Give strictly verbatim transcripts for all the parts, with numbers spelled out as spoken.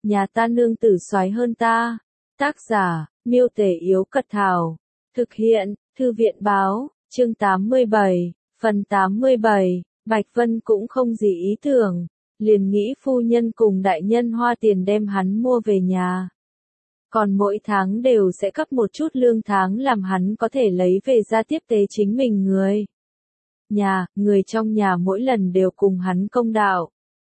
Nhà ta nương tử soái hơn ta. Tác giả, Miêu Tể Yếu Cật Thảo. Thực hiện, Thư viện Báo, chương tám mươi bảy, phần tám mươi bảy, Bạch Vân cũng không gì ý tưởng, liền nghĩ phu nhân cùng đại nhân hoa tiền đem hắn mua về nhà. Còn mỗi tháng đều sẽ cấp một chút lương tháng làm hắn có thể lấy về ra tiếp tế chính mình người. Nhà, người trong nhà mỗi lần đều cùng hắn công đạo.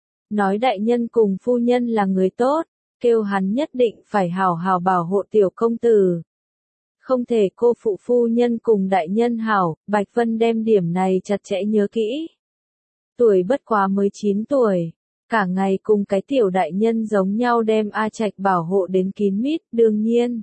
Nói đại nhân cùng phu nhân là người tốt, kêu hắn nhất định phải hảo hảo bảo hộ tiểu công tử. Không thể cô phụ phu nhân cùng đại nhân hảo, Bạch Vân đem điểm này chặt chẽ nhớ kỹ. Tuổi bất quá mới chín tuổi, cả ngày cùng cái tiểu đại nhân giống nhau đem A Trạch bảo hộ đến kín mít, đương nhiên.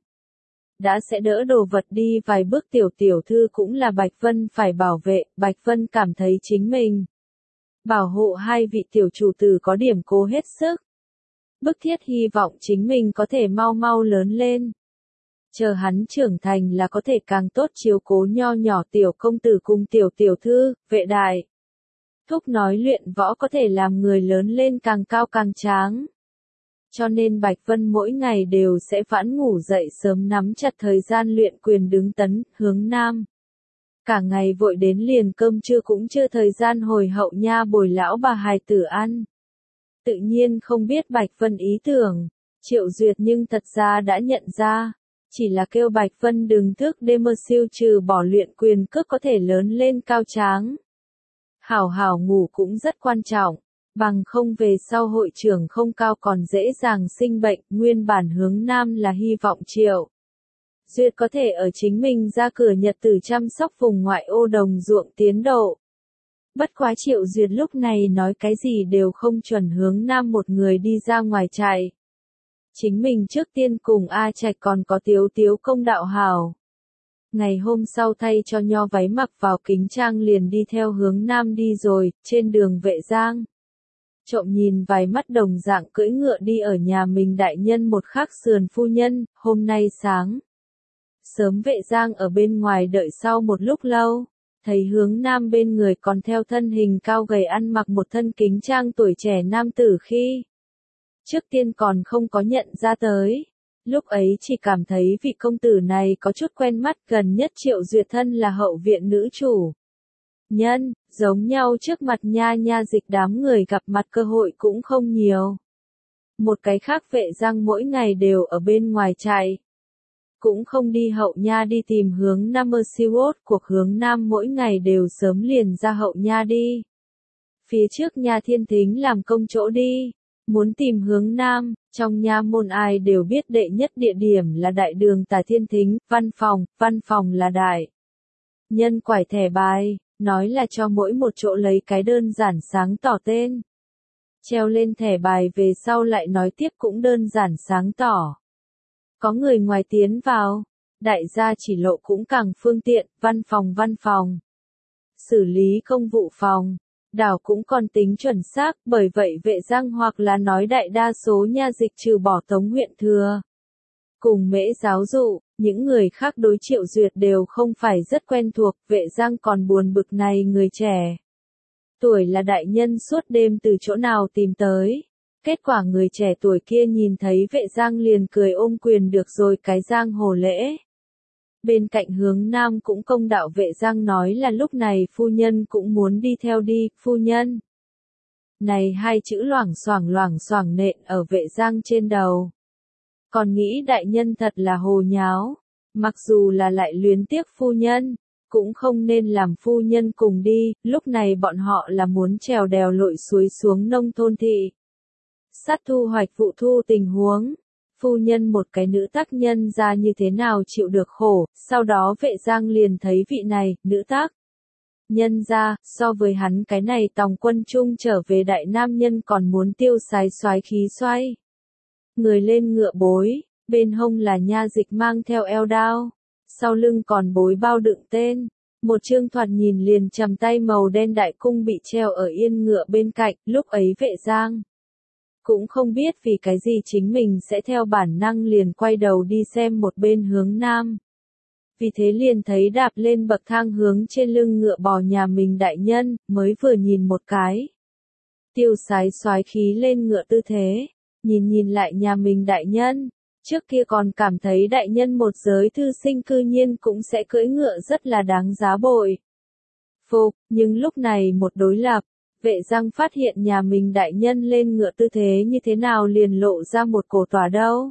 Đã sẽ đỡ đồ vật đi vài bước tiểu tiểu thư cũng là Bạch Vân phải bảo vệ, Bạch Vân cảm thấy chính mình. Bảo hộ hai vị tiểu chủ tử có điểm cố hết sức. Bức thiết hy vọng chính mình có thể mau mau lớn lên. Chờ hắn trưởng thành là có thể càng tốt chiếu cố nho nhỏ tiểu công tử cùng tiểu tiểu thư, vệ đại. Thúc nói luyện võ có thể làm người lớn lên càng cao càng tráng. Cho nên Bạch Vân mỗi ngày đều sẽ vãn ngủ dậy sớm nắm chặt thời gian luyện quyền đứng tấn, hướng nam. Cả ngày vội đến liền cơm trưa cũng chưa thời gian hồi hậu nha bồi lão bà hài tử ăn. Tự nhiên không biết Bạch Vân ý tưởng, Triệu Duyệt nhưng thật ra đã nhận ra, chỉ là kêu Bạch Vân đừng thức đêm mơ siêu trừ bỏ luyện quyền cước có thể lớn lên cao tráng. Hảo hảo ngủ cũng rất quan trọng, bằng không về sau hội trưởng không cao còn dễ dàng sinh bệnh, nguyên bản hướng nam là hy vọng Triệu Duyệt có thể ở chính mình ra cửa nhật tử chăm sóc vùng ngoại ô đồng ruộng tiến độ. Bất quá Triệu Duyệt lúc này nói cái gì đều không chuẩn hướng nam một người đi ra ngoài chạy. Chính mình trước tiên cùng A Trạch còn có Tiếu Tiếu công đạo hào. Ngày hôm sau thay cho nho váy mặc vào kính trang liền đi theo hướng nam đi rồi, trên đường Vệ Giang. Trộm nhìn vài mắt đồng dạng cưỡi ngựa đi ở nhà mình đại nhân một khắc sườn phu nhân, hôm nay sáng. Sớm Vệ Giang ở bên ngoài đợi sau một lúc lâu, thấy hướng nam bên người còn theo thân hình cao gầy ăn mặc một thân kính trang tuổi trẻ nam tử khi. Trước tiên còn không có nhận ra tới. Lúc ấy chỉ cảm thấy vị công tử này có chút quen mắt, gần nhất Triệu Duyệt thân là hậu viện nữ chủ. Nhân, giống nhau trước mặt nha nha dịch đám người gặp mặt cơ hội cũng không nhiều. Một cái khác Vệ Giang mỗi ngày đều ở bên ngoài chạy. Cũng không đi hậu nha đi tìm hướng nam mơ siêu cuộc hướng nam mỗi ngày đều sớm liền ra hậu nha đi. Phía trước nha thiên thính làm công chỗ đi. Muốn tìm hướng nam, trong nha môn ai đều biết đệ nhất địa điểm là đại đường Tả Thiên Thính, văn phòng, văn phòng là đại. Nhân quải thẻ bài, nói là cho mỗi một chỗ lấy cái đơn giản sáng tỏ tên. Treo lên thẻ bài về sau lại nói tiếp cũng đơn giản sáng tỏ. Có người ngoài tiến vào, đại gia chỉ lộ cũng càng phương tiện, văn phòng văn phòng. Xử lý công vụ phòng. Đảo cũng còn tính chuẩn xác, bởi vậy Vệ Giang hoặc là nói đại đa số nha dịch trừ bỏ Tống huyện thừa. Cùng Mễ giáo dụ, những người khác đối Triệu Duyệt đều không phải rất quen thuộc, Vệ Giang còn buồn bực này người trẻ. Tuổi là đại nhân suốt đêm từ chỗ nào tìm tới. Kết quả người trẻ tuổi kia nhìn thấy Vệ Giang liền cười ôm quyền được rồi cái giang hồ lễ. Bên cạnh hướng nam cũng công đạo Vệ Giang nói là lúc này phu nhân cũng muốn đi theo đi, phu nhân. Này hai chữ loảng xoảng loảng xoảng nện ở Vệ Giang trên đầu. Còn nghĩ đại nhân thật là hồ nháo, mặc dù là lại luyến tiếc phu nhân, cũng không nên làm phu nhân cùng đi, lúc này bọn họ là muốn trèo đèo lội suối xuống nông thôn thị. Sát thu hoạch vụ thu tình huống. Phu nhân một cái nữ tác nhân ra như thế nào chịu được khổ, sau đó Vệ Giang liền thấy vị này, nữ tác. Nhân ra, so với hắn cái này tòng quân chung trở về đại nam nhân còn muốn tiêu sái xoái khí xoay. Người lên ngựa bối, bên hông là nha dịch mang theo eo đao, sau lưng còn bối bao đựng tên. Một trương thoạt nhìn liền chầm tay màu đen đại cung bị treo ở yên ngựa bên cạnh, lúc ấy Vệ Giang. Cũng không biết vì cái gì chính mình sẽ theo bản năng liền quay đầu đi xem một bên hướng nam. Vì thế liền thấy đạp lên bậc thang hướng trên lưng ngựa bò nhà mình đại nhân, mới vừa nhìn một cái. Tiêu sái soái khí lên ngựa tư thế. Nhìn nhìn lại nhà mình đại nhân, trước kia còn cảm thấy đại nhân một giới thư sinh cư nhiên cũng sẽ cưỡi ngựa rất là đáng giá bội phục, nhưng lúc này một đối lập, Vệ Giang phát hiện nhà mình đại nhân lên ngựa tư thế như thế nào liền lộ ra một cổ tỏa đâu.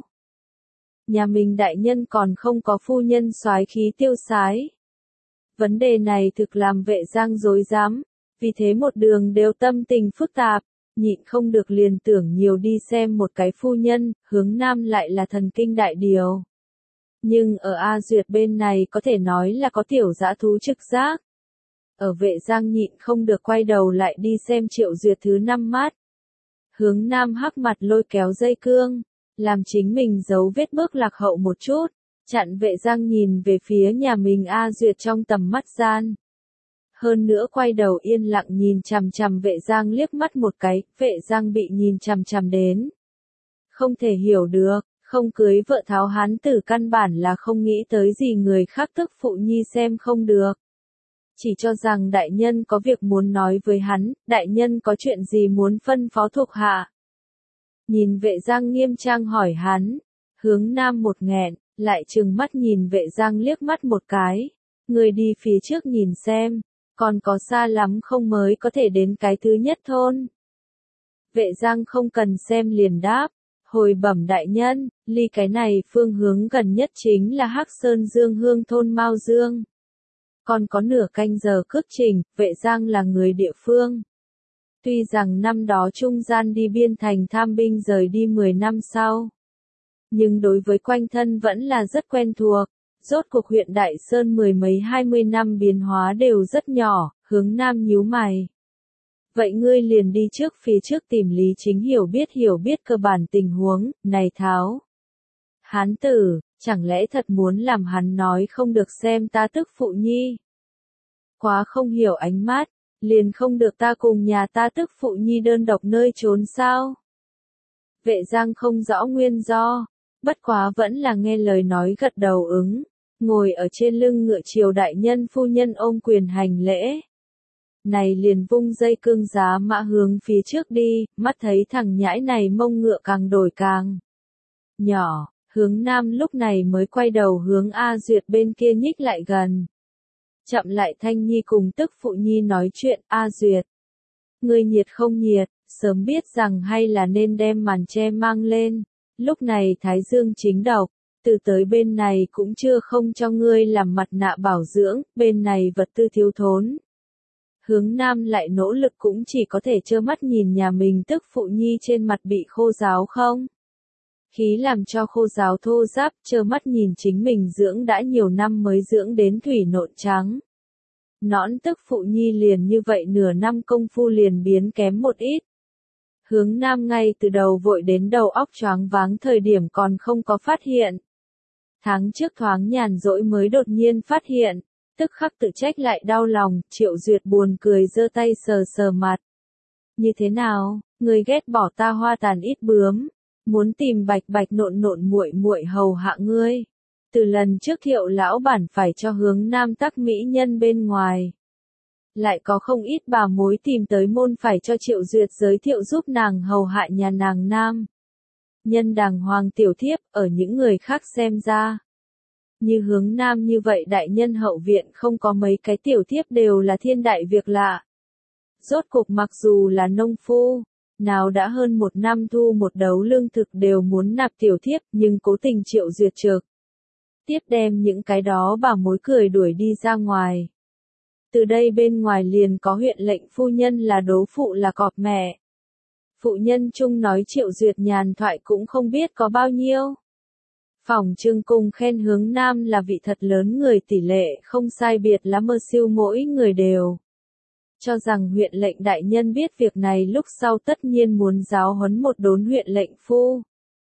Nhà mình đại nhân còn không có phu nhân soái khí tiêu sái. Vấn đề này thực làm Vệ Giang rối rắm, vì thế một đường đều tâm tình phức tạp, nhịn không được liền tưởng nhiều đi xem một cái phu nhân, hướng nam lại là thần kinh đại điều. Nhưng ở A Duyệt bên này có thể nói là có tiểu dã thú trực giác. Ở Vệ Giang nhịn không được quay đầu lại đi xem Triệu Duyệt thứ năm mắt. Hướng nam hắc mặt lôi kéo dây cương, làm chính mình giấu vết bước lạc hậu một chút, chặn Vệ Giang nhìn về phía nhà mình A Duyệt trong tầm mắt gian. Hơn nữa quay đầu yên lặng nhìn chằm chằm Vệ Giang liếc mắt một cái, Vệ Giang bị nhìn chằm chằm đến. Không thể hiểu được, không cưới vợ tháo hán tử căn bản là không nghĩ tới gì người khác tức phụ nhi xem không được. Chỉ cho rằng đại nhân có việc muốn nói với hắn, đại nhân có chuyện gì muốn phân phó thuộc hạ. Nhìn Vệ Giang nghiêm trang hỏi hắn, hướng nam một nghẹn, lại trừng mắt nhìn Vệ Giang liếc mắt một cái. Người đi phía trước nhìn xem, còn có xa lắm không mới có thể đến cái thứ nhất thôn. Vệ Giang không cần xem liền đáp, hồi bẩm đại nhân, ly cái này phương hướng gần nhất chính là Hắc Sơn Dương Hương thôn Mao Dương. Còn có nửa canh giờ cước trình, Vệ Giang là người địa phương. Tuy rằng năm đó trung gian đi biên thành tham binh rời đi mười năm sau. Nhưng đối với quanh thân vẫn là rất quen thuộc. Rốt cuộc huyện Đại Sơn mười mấy hai mươi năm biến hóa đều rất nhỏ, hướng nam nhíu mày. Vậy ngươi liền đi trước phía trước tìm Lý Chính hiểu biết hiểu biết cơ bản tình huống, này tháo. Hán tử, chẳng lẽ thật muốn làm hắn nói không được xem ta tức phụ nhi? Quá không hiểu ánh mắt, liền không được ta cùng nhà ta tức phụ nhi đơn độc nơi trốn sao? Vệ Giang không rõ nguyên do, bất quá vẫn là nghe lời nói gật đầu ứng. Ngồi ở trên lưng ngựa triều đại nhân phu nhân ôm quyền hành lễ. Này liền vung dây cương giá mã hướng phía trước đi, mắt thấy thằng nhãi này mông ngựa càng đổi càng nhỏ, hướng nam lúc này mới quay đầu hướng A Duyệt bên kia nhích lại gần. Chậm lại Thanh Nhi cùng tức phụ nhi nói chuyện, A Duyệt. Ngươi nhiệt không nhiệt, sớm biết rằng hay là nên đem màn che mang lên, lúc này Thái Dương chính độc. Từ tới bên này cũng chưa không cho ngươi làm mặt nạ bảo dưỡng, bên này vật tư thiếu thốn. Hướng nam lại nỗ lực cũng chỉ có thể trơ mắt nhìn nhà mình tức phụ nhi trên mặt bị khô ráo không. Khí làm cho khô ráo thô ráp, trơ mắt nhìn chính mình dưỡng đã nhiều năm mới dưỡng đến thủy nộn trắng. Nõn tức phụ nhi liền như vậy nửa năm công phu liền biến kém một ít. Hướng nam ngay từ đầu vội đến đầu óc choáng váng thời điểm còn không có phát hiện. Tháng trước thoáng nhàn rỗi mới đột nhiên phát hiện, tức khắc tự trách lại đau lòng, Triệu Duyệt buồn cười giơ tay sờ sờ mặt. Như thế nào, người ghét bỏ ta hoa tàn ít bướm, muốn tìm bạch bạch nộn nộn muội muội hầu hạ ngươi. Từ lần trước Thiệu lão bản phải cho hướng nam tắc mỹ nhân bên ngoài. Lại có không ít bà mối tìm tới môn phải cho Triệu Duyệt giới thiệu giúp nàng hầu hạ nhà nàng nam. Nhân đàng hoàng tiểu thiếp, ở những người khác xem ra. Như hướng nam như vậy đại nhân hậu viện không có mấy cái tiểu thiếp đều là thiên đại việc lạ. Rốt cuộc mặc dù là nông phu, nào đã hơn một năm thu một đấu lương thực đều muốn nạp tiểu thiếp nhưng cố tình Triệu Duyệt trực. Tiếp đem những cái đó bà mối cười đuổi đi ra ngoài. Từ đây bên ngoài liền có huyện lệnh phu nhân là đố phụ là cọp mẹ. Phụ nhân chung nói Triệu Duyệt nhàn thoại cũng không biết có bao nhiêu. Phòng trưng cung khen hướng nam là vị thật lớn người tỷ lệ không sai biệt là mơ siêu mỗi người đều. Cho rằng huyện lệnh đại nhân biết việc này lúc sau tất nhiên muốn giáo huấn một đốn huyện lệnh phu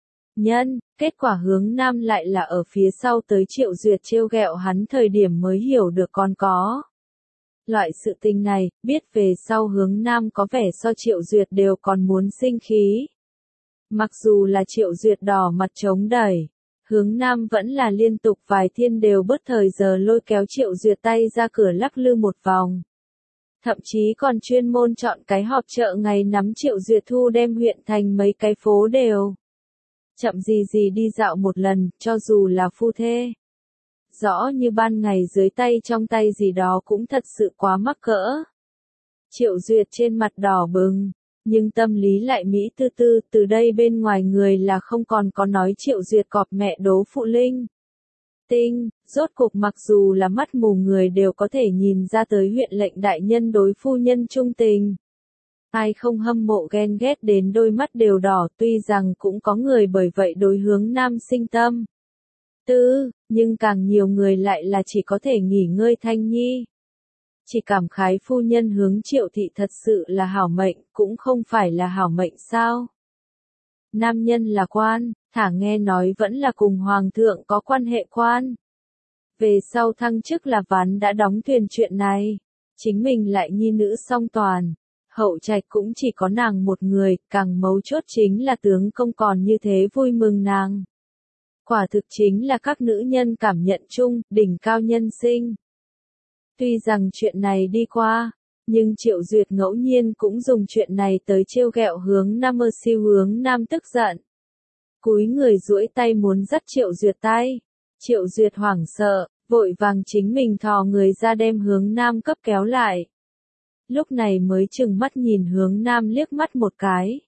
nhân, kết quả hướng nam lại là ở phía sau tới Triệu Duyệt trêu ghẹo hắn thời điểm mới hiểu được còn có. Loại sự tình này, biết về sau hướng nam có vẻ so Triệu Duyệt đều còn muốn sinh khí. Mặc dù là Triệu Duyệt đỏ mặt chống đẩy, hướng nam vẫn là liên tục vài thiên đều bất thời giờ lôi kéo Triệu Duyệt tay ra cửa lắc lư một vòng. Thậm chí còn chuyên môn chọn cái họp chợ ngày nắm Triệu Duyệt thu đem huyện thành mấy cái phố đều. Chậm gì gì đi dạo một lần, cho dù là phu thê. Rõ như ban ngày dưới tay trong tay gì đó cũng thật sự quá mắc cỡ. Triệu Duyệt trên mặt đỏ bừng, nhưng tâm lý lại mỹ tư tư, từ đây bên ngoài người là không còn có nói Triệu Duyệt cọp mẹ đố phụ linh. Tinh, rốt cuộc mặc dù là mắt mù người đều có thể nhìn ra tới huyện lệnh đại nhân đối phu nhân trung tình. Ai không hâm mộ ghen ghét đến đôi mắt đều đỏ, tuy rằng cũng có người bởi vậy đối Hướng Nam sinh tâm. Tư, nhưng càng nhiều người lại là chỉ có thể nghỉ ngơi thanh nhi. Chỉ cảm khái phu nhân Hướng Triệu thị thật sự là hảo mệnh, cũng không phải là hảo mệnh sao. Nam nhân là quan, thả nghe nói vẫn là cùng hoàng thượng có quan hệ quan. Về sau thăng chức là ván đã đóng thuyền chuyện này. Chính mình lại nhi nữ song toàn. Hậu trạch cũng chỉ có nàng một người, càng mấu chốt chính là tướng công còn như thế vui mừng nàng. Quả thực chính là các nữ nhân cảm nhận chung, đỉnh cao nhân sinh. Tuy rằng chuyện này đi qua, nhưng Triệu Duyệt ngẫu nhiên cũng dùng chuyện này tới trêu ghẹo Hướng Nam, mơ siêu Hướng Nam tức giận. Cúi người duỗi tay muốn dắt Triệu Duyệt tay. Triệu Duyệt hoảng sợ, vội vàng chính mình thò người ra đem Hướng Nam cấp kéo lại. Lúc này mới chừng mắt nhìn Hướng Nam liếc mắt một cái.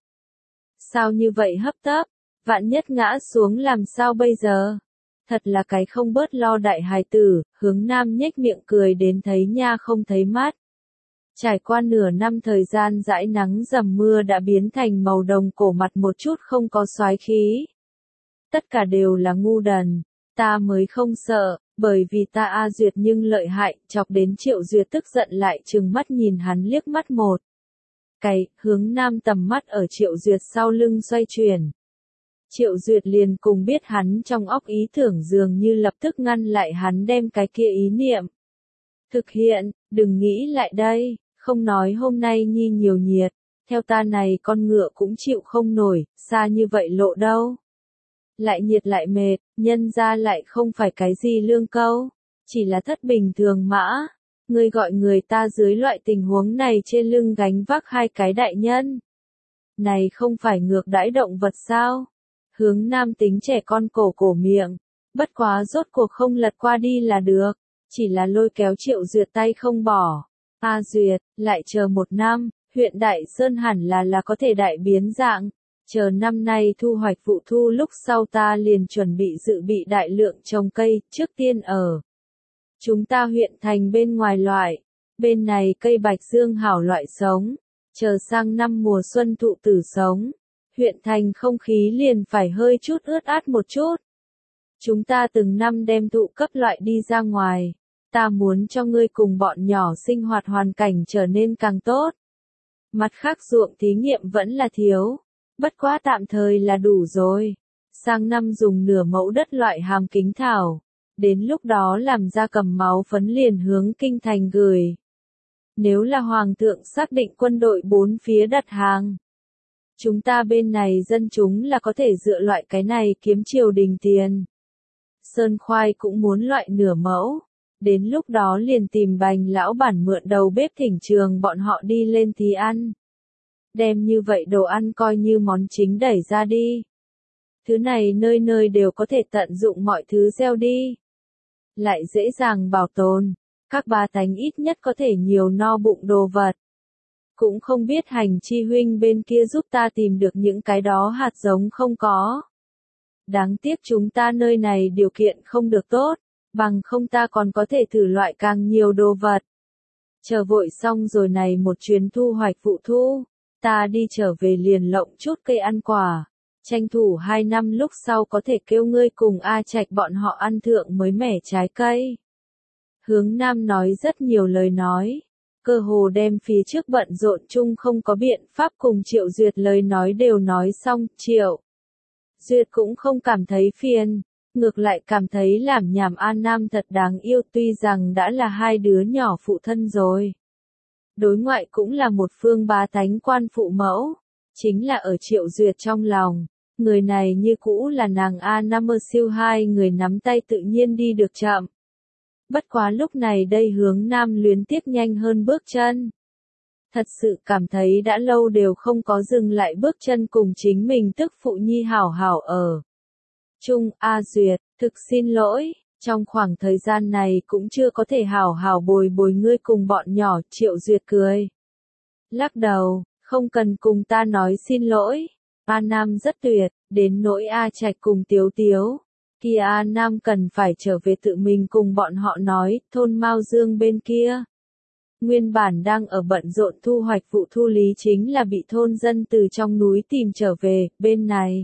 Sao như vậy hấp tấp, vạn nhất ngã xuống làm sao bây giờ? Thật là cái không bớt lo đại hài tử, Hướng Nam nhếch miệng cười đến thấy nha không thấy mát. Trải qua nửa năm thời gian dãi nắng dầm mưa đã biến thành màu đồng cổ mặt một chút không có soái khí. Tất cả đều là ngu đần, ta mới không sợ, bởi vì ta A Duyệt nhưng lợi hại, chọc đến Triệu Duyệt tức giận lại trừng mắt nhìn hắn liếc mắt một. Cái, Hướng Nam tầm mắt ở Triệu Duyệt sau lưng xoay chuyển. Triệu Duyệt liền cùng biết hắn trong óc ý tưởng dường như lập tức ngăn lại hắn đem cái kia ý niệm. Thực hiện, đừng nghĩ lại đây, không nói hôm nay nhi nhiều nhiệt, theo ta này con ngựa cũng chịu không nổi, xa như vậy lộ đâu. Lại nhiệt lại mệt, nhân ra lại không phải cái gì lương câu, chỉ là thất bình thường mã. Ngươi gọi người ta dưới loại tình huống này trên lưng gánh vác hai cái đại nhân. Này không phải ngược đãi động vật sao? Hướng Nam tính trẻ con cổ cổ miệng, bất quá rốt cuộc không lật qua đi là được, chỉ là lôi kéo Triệu Duyệt tay không bỏ. A Duyệt, lại chờ một năm, huyện Đại Sơn hẳn là là có thể đại biến dạng, chờ năm nay thu hoạch vụ thu lúc sau ta liền chuẩn bị dự bị đại lượng trồng cây, trước tiên ở. Chúng ta huyện thành bên ngoài loại, bên này cây bạch dương hảo loại sống, chờ sang năm mùa xuân thụ tử sống. Huyện thành không khí liền phải hơi chút ướt át một chút. Chúng ta từng năm đem thụ cấp loại đi ra ngoài. Ta muốn cho ngươi cùng bọn nhỏ sinh hoạt hoàn cảnh trở nên càng tốt. Mặt khác ruộng thí nghiệm vẫn là thiếu. Bất quá tạm thời là đủ rồi. Sang năm dùng nửa mẫu đất loại hàm kính thảo. Đến lúc đó làm ra cầm máu phấn liền hướng kinh thành gửi. Nếu là hoàng thượng xác định quân đội bốn phía đặt hàng. Chúng ta bên này dân chúng là có thể dựa loại cái này kiếm triều đình tiền. Sơn khoai cũng muốn loại nửa mẫu. Đến lúc đó liền tìm Bành lão bản mượn đầu bếp thỉnh trường bọn họ đi lên thì ăn. Đem như vậy đồ ăn coi như món chính đẩy ra đi. Thứ này nơi nơi đều có thể tận dụng mọi thứ gieo đi. Lại dễ dàng bảo tồn. Các bá tánh ít nhất có thể nhiều no bụng đồ vật. Cũng không biết hành chi huynh bên kia giúp ta tìm được những cái đó hạt giống không có. Đáng tiếc chúng ta nơi này điều kiện không được tốt, bằng không ta còn có thể thử loại càng nhiều đồ vật. Chờ vội xong rồi này một chuyến thu hoạch vụ thu, ta đi trở về liền lộng chút cây ăn quả, tranh thủ hai năm lúc sau có thể kêu ngươi cùng A Trạch bọn họ ăn thượng mới mẻ trái cây. Hướng Nam nói rất nhiều lời nói. Cơ hồ đem phía trước bận rộn chung không có biện pháp cùng Triệu Duyệt lời nói đều nói xong, Triệu Duyệt cũng không cảm thấy phiền, ngược lại cảm thấy làm nhảm An Nam thật đáng yêu tuy rằng đã là hai đứa nhỏ phụ thân rồi. Đối ngoại cũng là một phương bá tánh quan phụ mẫu, chính là ở Triệu Duyệt trong lòng, người này như cũ là nàng A Nam mơ siêu hai người nắm tay tự nhiên đi được chậm. Bất quá lúc này đây Hướng Nam luyến tiếc nhanh hơn bước chân. thật sự cảm thấy đã lâu đều không có dừng lại bước chân cùng chính mình tức phụ nhi hảo hảo ở. Chung, A Duyệt, thực xin lỗi, trong khoảng thời gian này cũng chưa có thể hảo hảo bồi bồi ngươi cùng bọn nhỏ, Triệu Duyệt cười. Lắc đầu, không cần cùng ta nói xin lỗi, A Nam rất tuyệt, đến nỗi A Trạch cùng Tiếu Tiếu. Kia A Nam cần phải trở về tự mình cùng bọn họ nói, thôn Mao Dương bên kia. Nguyên bản đang ở bận rộn thu hoạch vụ thu Lý Chính là bị thôn dân từ trong núi tìm trở về, bên này.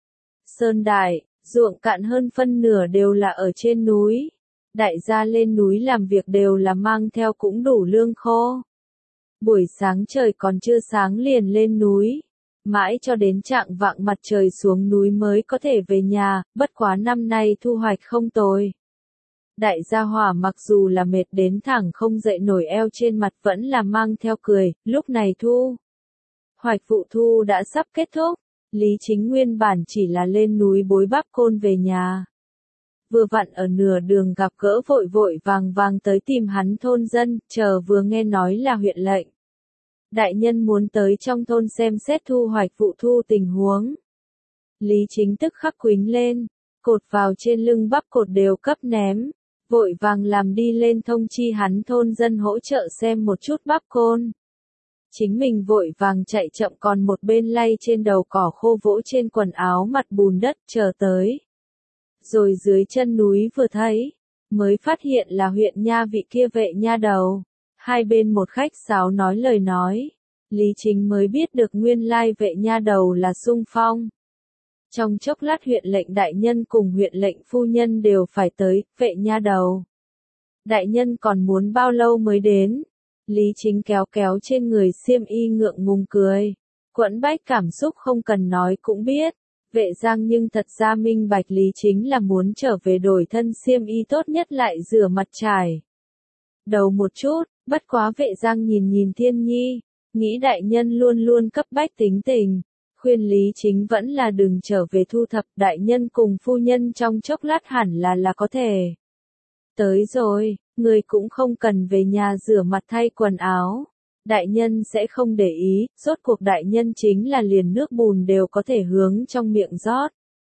Sơn Đại, ruộng cạn hơn phân nửa đều là ở trên núi. Đại gia lên núi làm việc đều là mang theo cũng đủ lương khô. Buổi sáng trời còn chưa sáng liền lên núi. Mãi cho đến trạng vạng mặt trời xuống núi mới có thể về nhà, bất quá năm nay thu hoạch không tồi. Đại gia hỏa mặc dù là mệt đến thẳng không dậy nổi eo trên mặt vẫn là mang theo cười, lúc này thu. Hoạch vụ thu đã sắp kết thúc, Lý Chính nguyên bản chỉ là lên núi bối bắp côn về nhà. Vừa vặn ở nửa đường gặp gỡ vội vội vàng vàng tới tìm hắn thôn dân, chờ vừa nghe nói là huyện lệnh. Đại nhân muốn tới trong thôn xem xét thu hoạch vụ thu tình huống. Lý Chính tức khắc quính lên, cột vào trên lưng bắp cột đều cấp ném, vội vàng làm đi lên thông chi hắn thôn dân hỗ trợ xem một chút bắp côn. Chính mình vội vàng chạy chậm còn một bên lay trên đầu cỏ khô vỗ trên quần áo mặt bùn đất chờ tới. Rồi dưới chân núi vừa thấy, mới phát hiện là huyện nha vị kia vệ nha đầu. Hai bên một khách sáo nói lời nói, Lý Chính mới biết được nguyên lai vệ nha đầu là Sung Phong. Trong chốc lát huyện lệnh đại nhân cùng huyện lệnh phu nhân đều phải tới, vệ nha đầu. Đại nhân còn muốn bao lâu mới đến? Lý Chính kéo kéo trên người xiêm y ngượng ngùng cười. Quẫn bách cảm xúc không cần nói cũng biết. Vệ Giang nhưng thật ra minh bạch Lý Chính là muốn trở về đổi thân xiêm y tốt nhất lại rửa mặt trải đầu một chút, bất quá Vệ Giang nhìn nhìn Thiên Nhi, nghĩ đại nhân luôn luôn cấp bách tính tình, khuyên Lý Chính vẫn là đừng trở về thu thập, đại nhân cùng phu nhân trong chốc lát hẳn là là có thể. Tới rồi, người cũng không cần về nhà rửa mặt thay quần áo. Đại nhân sẽ không để ý, rốt cuộc đại nhân chính là liền nước bùn đều có thể hướng trong miệng rót.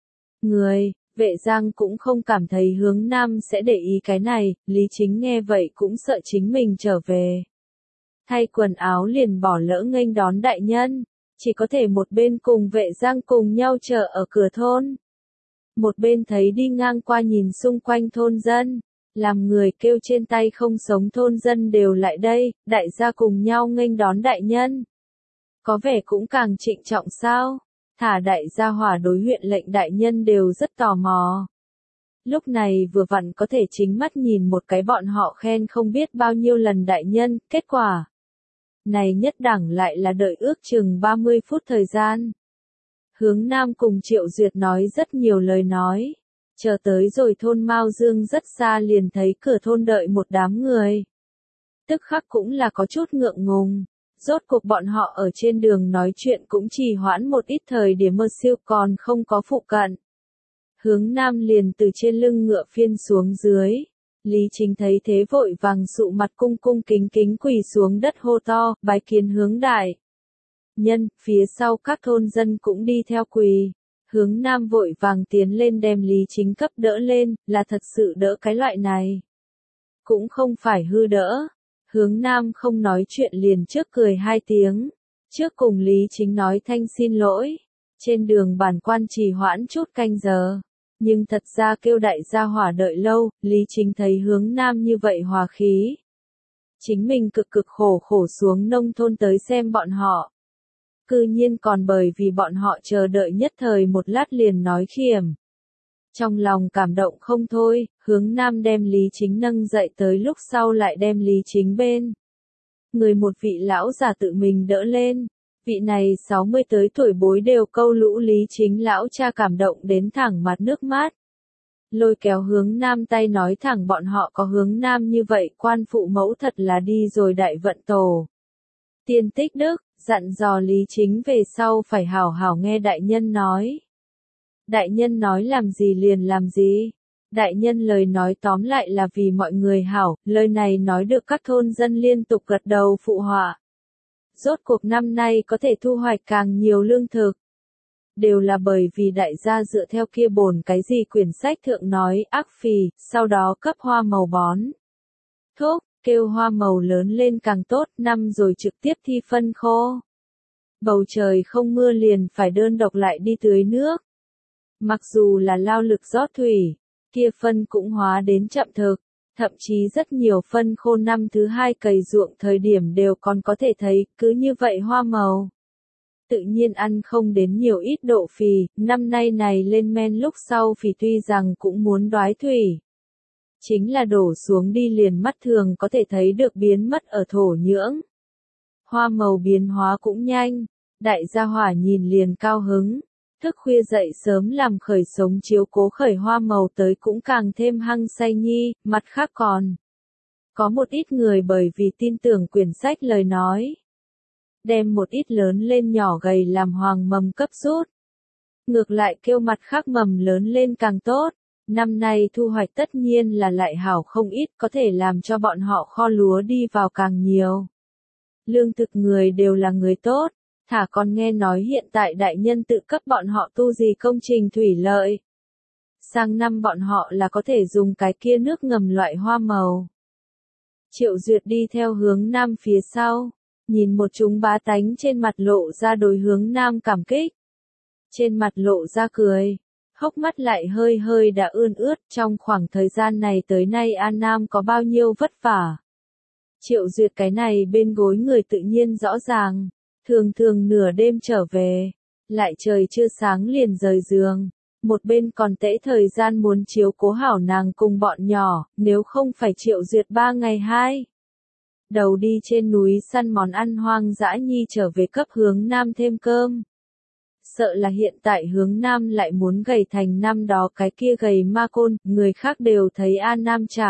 Người, Vệ Giang cũng không cảm thấy hướng nam sẽ để ý cái này, Lý Chính nghe vậy cũng sợ chính mình trở về. Thay quần áo liền bỏ lỡ nghênh đón đại nhân, chỉ có thể một bên cùng Vệ Giang cùng nhau chờ ở cửa thôn. Một bên thấy đi ngang qua nhìn xung quanh thôn dân. Làm người kêu trên tay không sống thôn dân đều lại đây, đại gia cùng nhau nghênh đón đại nhân. Có vẻ cũng càng trịnh trọng sao, thả đại gia hỏa đối huyện lệnh đại nhân đều rất tò mò. Lúc này vừa vặn có thể chính mắt nhìn một cái bọn họ khen không biết bao nhiêu lần đại nhân, kết quả. Này nhất đẳng lại là đợi ước chừng ba mươi phút thời gian. Hướng Nam cùng Triệu Duyệt nói rất nhiều lời nói. Chờ tới rồi thôn Mao Dương rất xa liền thấy cửa thôn đợi một đám người. Tức khắc cũng là có chút ngượng ngùng. Rốt cuộc bọn họ ở trên đường nói chuyện cũng trì hoãn một ít thời điểm mơ siêu còn không có phụ cận. Hướng Nam liền từ trên lưng ngựa phiên xuống dưới. Lý Chính thấy thế vội vàng sụ mặt cung cung kính kính quỳ xuống đất hô to, bái kiến hướng đại nhân, phía sau các thôn dân cũng đi theo quỳ. Hướng Nam vội vàng tiến lên đem Lý Chính cấp đỡ lên, là thật sự đỡ cái loại này. Cũng không phải hư đỡ. Hướng Nam không nói chuyện liền trước cười hai tiếng. Trước cùng Lý Chính nói thanh xin lỗi. Trên đường bản quan trì hoãn chút canh giờ. Nhưng thật ra kêu đại gia hỏa đợi lâu, Lý Chính thấy Hướng Nam như vậy hòa khí. Chính mình cực cực khổ khổ xuống nông thôn tới xem bọn họ. Cư nhiên còn bởi vì bọn họ chờ đợi nhất thời một lát liền nói khiểm. Trong lòng cảm động không thôi, Hướng Nam đem Lý Chính nâng dậy tới lúc sau lại đem Lý Chính bên. Người một vị lão già tự mình đỡ lên, vị này sáu mươi tới tuổi bối đều câu lũ Lý Chính lão cha cảm động đến thẳng mặt nước mắt. Lôi kéo Hướng Nam tay nói thẳng bọn họ có Hướng Nam như vậy quan phụ mẫu thật là đi rồi đại vận tổ. Tiên tích đức. Dặn dò Lý Chính về sau phải hảo hảo nghe đại nhân nói. Đại nhân nói làm gì liền làm gì. Đại nhân lời nói tóm lại là vì mọi người hảo, lời này nói được các thôn dân liên tục gật đầu phụ họa. Rốt cuộc năm nay có thể thu hoạch càng nhiều lương thực. Đều là bởi vì đại gia dựa theo kia bổn cái gì quyển sách thượng nói ác phì, sau đó cấp hoa màu bón. Thuốc, kêu hoa màu lớn lên càng tốt, năm rồi trực tiếp thi phân khô. Bầu trời không mưa liền phải đơn độc lại đi tưới nước. Mặc dù là lao lực rót thủy, kia phân cũng hóa đến chậm thực, thậm chí rất nhiều phân khô năm thứ hai cày ruộng thời điểm đều còn có thể thấy, cứ như vậy hoa màu. Tự nhiên ăn không đến nhiều ít độ phì, năm nay này lên men lúc sau phì tuy rằng cũng muốn đoái thủy. Chính là đổ xuống đi liền mắt thường có thể thấy được biến mất ở thổ nhưỡng. Hoa màu biến hóa cũng nhanh, đại gia hỏa nhìn liền cao hứng, thức khuya dậy sớm làm khởi sống chiếu cố khởi hoa màu tới cũng càng thêm hăng say nhi, mặt khác còn. Có một ít người bởi vì tin tưởng quyển sách lời nói. Đem một ít lớn lên nhỏ gầy làm hoàng mầm cấp rút. Ngược lại kêu mặt khác mầm lớn lên càng tốt. Năm nay thu hoạch tất nhiên là lại hảo không ít có thể làm cho bọn họ kho lúa đi vào càng nhiều. Lương thực người đều là người tốt, thả còn nghe nói hiện tại đại nhân tự cấp bọn họ tu gì công trình thủy lợi. Sang năm bọn họ là có thể dùng cái kia nước ngầm loại hoa màu. Triệu Duyệt đi theo hướng nam phía sau, nhìn một chúng bá tánh trên mặt lộ ra đối hướng nam cảm kích. Trên mặt lộ ra cười. Hốc mắt lại hơi hơi đã ươn ướt, trong khoảng thời gian này tới nay An Nam có bao nhiêu vất vả. Triệu Duyệt cái này bên gối người tự nhiên rõ ràng, thường thường nửa đêm trở về, lại trời chưa sáng liền rời giường, một bên còn tễ thời gian muốn chiếu cố hảo nàng cùng bọn nhỏ, nếu không phải Triệu Duyệt ba ngày hai. Đầu đi trên núi săn món ăn hoang dã nhi trở về cấp hướng nam thêm cơm. Sợ là hiện tại hướng nam lại muốn gầy thành năm đó cái kia gầy ma côn, người khác đều thấy An Nam trả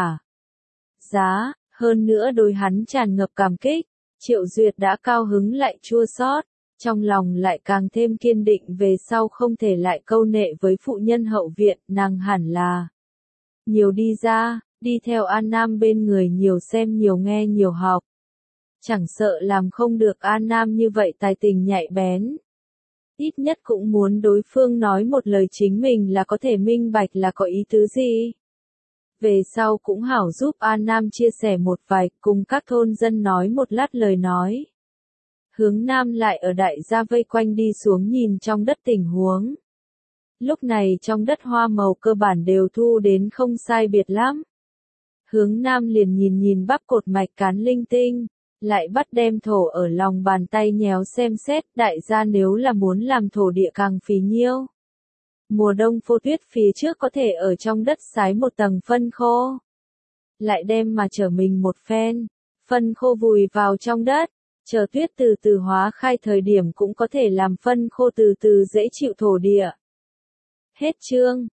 giá, hơn nữa đôi hắn tràn ngập cảm kích, Triệu Duyệt đã cao hứng lại chua xót, trong lòng lại càng thêm kiên định về sau không thể lại câu nệ với phụ nhân hậu viện, nàng hẳn là nhiều đi ra, đi theo An Nam bên người nhiều xem nhiều nghe nhiều học. Chẳng sợ làm không được An Nam như vậy tài tình nhạy bén. Ít nhất cũng muốn đối phương nói một lời chính mình là có thể minh bạch là có ý tứ gì. Về sau cũng hảo giúp An Nam chia sẻ một vài, cùng các thôn dân nói một lát lời nói. Hướng Nam lại ở đại gia vây quanh đi xuống nhìn trong đất tình huống. Lúc này trong đất hoa màu cơ bản đều thu đến không sai biệt lắm. Hướng Nam liền nhìn nhìn bắp cột mạch cán linh tinh. Lại bắt đem thổ ở lòng bàn tay nhéo xem xét, đại gia nếu là muốn làm thổ địa càng phì nhiêu. Mùa đông phô tuyết phía trước có thể ở trong đất sái một tầng phân khô. Lại đem mà trở mình một phen, phân khô vùi vào trong đất, chờ tuyết từ từ hóa khai thời điểm cũng có thể làm phân khô từ từ dễ chịu thổ địa. Hết chương.